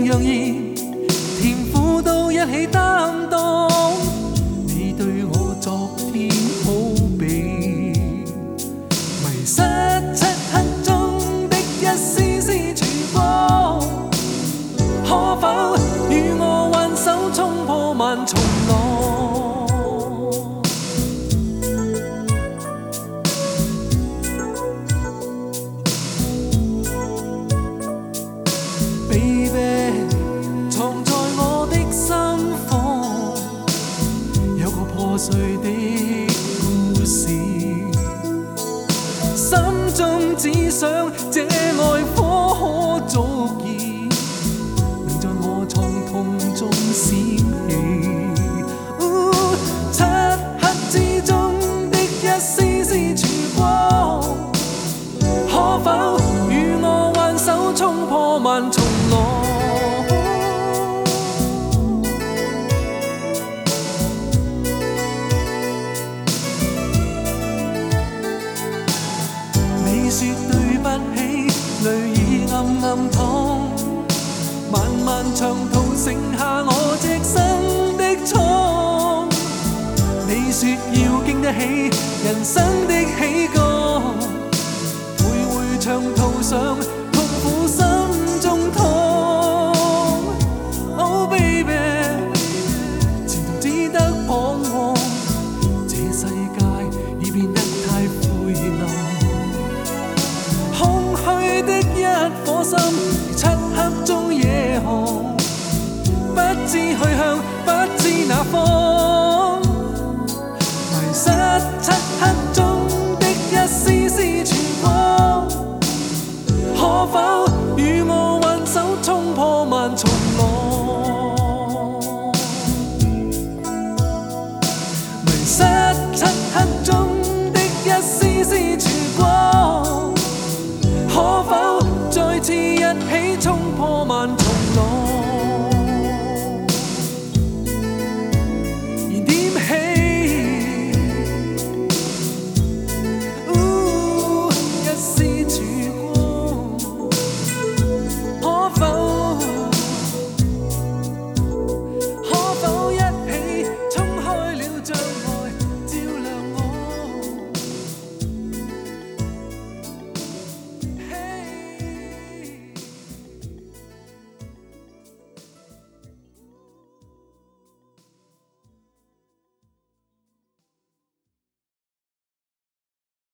样熱，甜苦都一起擔當。你對我昨天好比迷失漆黑中的一絲絲曙光，可否與我挽手衝破萬重浪？Baby， 藏在我的心房，有個破碎的故事，心中只想這愛火可續燃，能在我創痛中閃起。漆黑之中的一絲絲曙光，可否與我挽手衝破萬重浪？你說對不起，淚已暗暗淌，漫漫長途剩下我隻身的瘡。你說要經得起人生的起降，徘徊長途上痛苦心中痛。Oh baby， 前途只得彷徨，這世界已變得太灰暗，空虛的一顆心如漆黑中夜航，不知去向，不知哪方，迷失漆黑中的一絲絲曙光，可否與我挽手衝破萬重浪？迷失漆黑中的一絲絲曙光，可否再次一起衝破萬重浪？